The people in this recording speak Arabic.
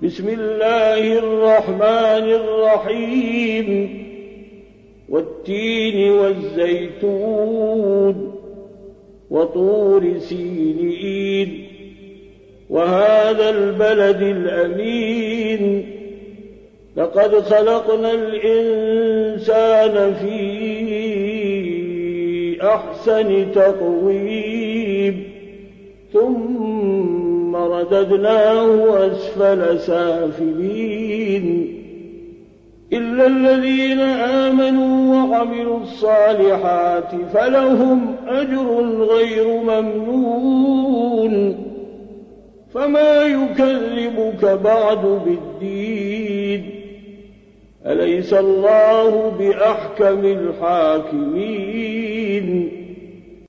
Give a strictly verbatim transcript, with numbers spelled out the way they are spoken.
بسم الله الرحمن الرحيم والتين والزيتون وطور سينين وهذا البلد الأمين لقد خلقنا الإنسان في أحسن تقويم ثم رددناه أسفل سافلين إلا الذين آمنوا وعملوا الصالحات فلهم أجر غير ممنون فما يكذبك بعد بالدين أليس الله بأحكم الحاكمين